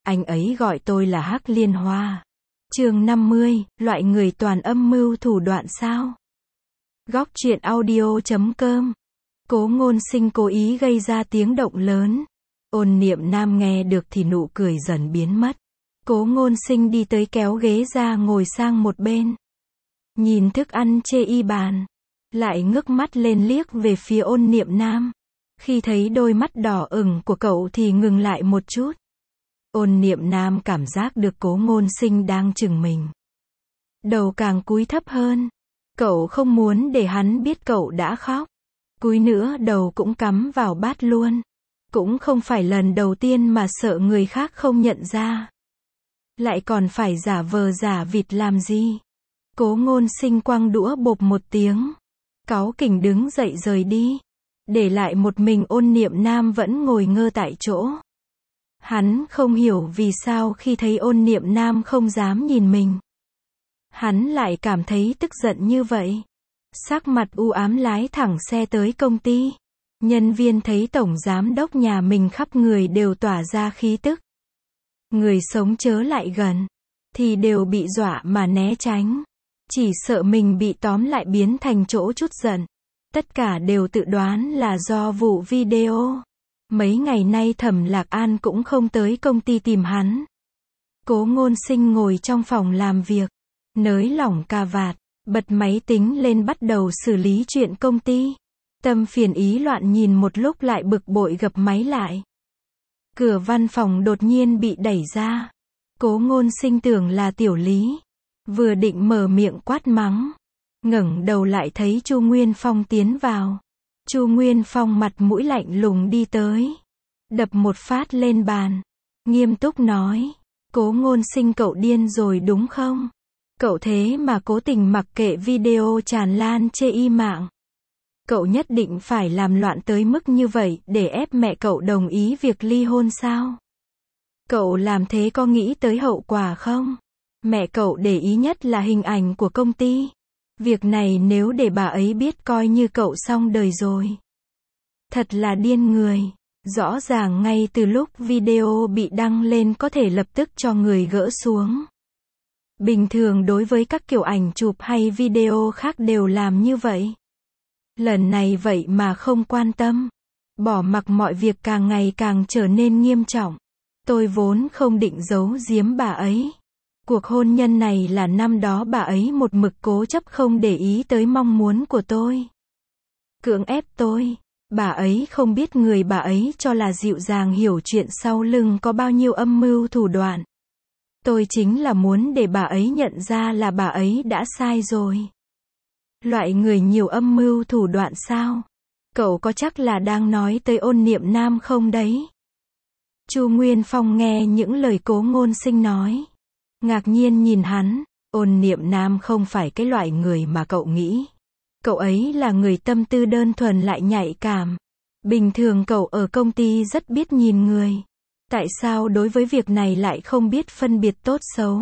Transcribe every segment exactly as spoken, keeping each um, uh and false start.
Anh ấy gọi tôi là Hắc Liên Hoa. Chương năm mươi, loại người toàn âm mưu thủ đoạn sao? Góc truyện audio chấm com. Cố Ngôn Sinh cố ý gây ra tiếng động lớn. Ôn Niệm Nam nghe được thì nụ cười dần biến mất. Cố Ngôn Sinh đi tới kéo ghế ra ngồi sang một bên. Nhìn thức ăn chê y bàn. Lại ngước mắt lên liếc về phía Ôn Niệm Nam. Khi thấy đôi mắt đỏ ửng của cậu thì ngừng lại một chút. Ôn Niệm Nam cảm giác được Cố Ngôn Sinh đang chừng mình. Đầu càng cúi thấp hơn. Cậu không muốn để hắn biết cậu đã khóc. Cúi nữa đầu cũng cắm vào bát luôn. Cũng không phải lần đầu tiên mà sợ người khác không nhận ra. Lại còn phải giả vờ giả vịt làm gì? Cố Ngôn Sinh quăng đũa bộp một tiếng. Cáu kỉnh đứng dậy rời đi. Để lại một mình Ôn Niệm Nam vẫn ngồi ngơ tại chỗ. Hắn không hiểu vì sao khi thấy Ôn Niệm Nam không dám nhìn mình. Hắn lại cảm thấy tức giận như vậy. Sắc mặt u ám lái thẳng xe tới công ty. Nhân viên thấy tổng giám đốc nhà mình khắp người đều tỏa ra khí tức. Người sống chớ lại gần. Thì đều bị dọa mà né tránh. Chỉ sợ mình bị tóm lại biến thành chỗ chút giận. Tất cả đều tự đoán là do vụ video. Mấy ngày nay Thẩm Lạc An cũng không tới công ty tìm hắn. Cố Ngôn Sinh ngồi trong phòng làm việc. Nới lỏng cà vạt. Bật máy tính lên bắt đầu xử lý chuyện công ty. Tâm phiền ý loạn nhìn một lúc lại bực bội gập máy lại. Cửa văn phòng đột nhiên bị đẩy ra. Cố Ngôn Sinh tưởng là Tiểu Lý. Vừa định mở miệng quát mắng. Ngẩng đầu lại thấy Chu Nguyên Phong tiến vào. Chu Nguyên Phong mặt mũi lạnh lùng đi tới. Đập một phát lên bàn. Nghiêm túc nói. Cố Ngôn Sinh cậu điên rồi đúng không? Cậu thế mà cố tình mặc kệ video tràn lan chê y mạng. Cậu nhất định phải làm loạn tới mức như vậy để ép mẹ cậu đồng ý việc ly hôn sao? Cậu làm thế có nghĩ tới hậu quả không? Mẹ cậu để ý nhất là hình ảnh của công ty. Việc này nếu để bà ấy biết coi như cậu xong đời rồi. Thật là điên người. Rõ ràng ngay từ lúc video bị đăng lên có thể lập tức cho người gỡ xuống. Bình thường đối với các kiểu ảnh chụp hay video khác đều làm như vậy. Lần này vậy mà không quan tâm. Bỏ mặc mọi việc càng ngày càng trở nên nghiêm trọng. Tôi vốn không định giấu giếm bà ấy. Cuộc hôn nhân này là năm đó bà ấy một mực cố chấp không để ý tới mong muốn của tôi. Cưỡng ép tôi. Bà ấy không biết người bà ấy cho là dịu dàng hiểu chuyện sau lưng có bao nhiêu âm mưu thủ đoạn. Tôi chính là muốn để bà ấy nhận ra là bà ấy đã sai rồi. Loại người nhiều âm mưu thủ đoạn sao? Cậu có chắc là đang nói tới Ôn Niệm Nam không đấy? Chu Nguyên Phong nghe những lời Cố Ngôn Sinh nói. Ngạc nhiên nhìn hắn. Ôn Niệm Nam không phải cái loại người mà cậu nghĩ. Cậu ấy là người tâm tư đơn thuần lại nhạy cảm. Bình thường cậu ở công ty rất biết nhìn người. Tại sao đối với việc này lại không biết phân biệt tốt xấu?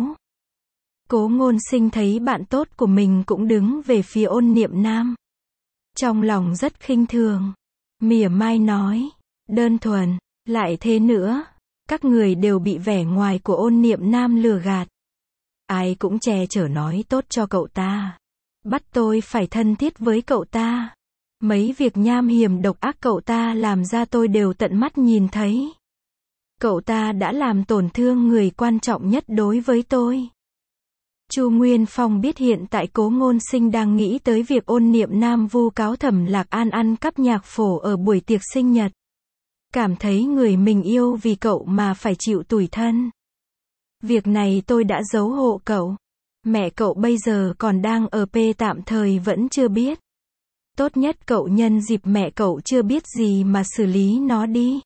Cố Ngôn Sinh thấy bạn tốt của mình cũng đứng về phía Ôn Niệm Nam. Trong lòng rất khinh thường. Mỉa mai nói. Đơn thuần. Lại thế nữa. Các người đều bị vẻ ngoài của Ôn Niệm Nam lừa gạt. Ai cũng che chở nói tốt cho cậu ta. Bắt tôi phải thân thiết với cậu ta. Mấy việc nham hiểm độc ác cậu ta làm ra tôi đều tận mắt nhìn thấy. Cậu ta đã làm tổn thương người quan trọng nhất đối với tôi. Chu Nguyên Phong biết hiện tại Cố Ngôn Sinh đang nghĩ tới việc Ôn Niệm Nam vu cáo Thẩm Lạc An ăn cắp nhạc phổ ở buổi tiệc sinh nhật. Cảm thấy người mình yêu vì cậu mà phải chịu tủi thân. Việc này tôi đã giấu hộ cậu. Mẹ cậu bây giờ còn đang ở P tạm thời vẫn chưa biết. Tốt nhất cậu nhân dịp mẹ cậu chưa biết gì mà xử lý nó đi.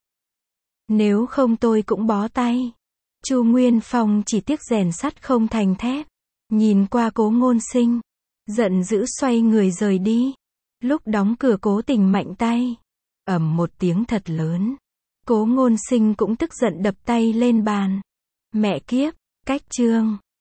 Nếu không tôi cũng bó tay. Chu Nguyên Phong chỉ tiếc rèn sắt không thành thép. Nhìn qua Cố Ngôn Sinh. Giận dữ xoay người rời đi. Lúc đóng cửa cố tình mạnh tay. Ầm một tiếng thật lớn. Cố Ngôn Sinh cũng tức giận đập tay lên bàn. Mẹ kiếp, cách chương.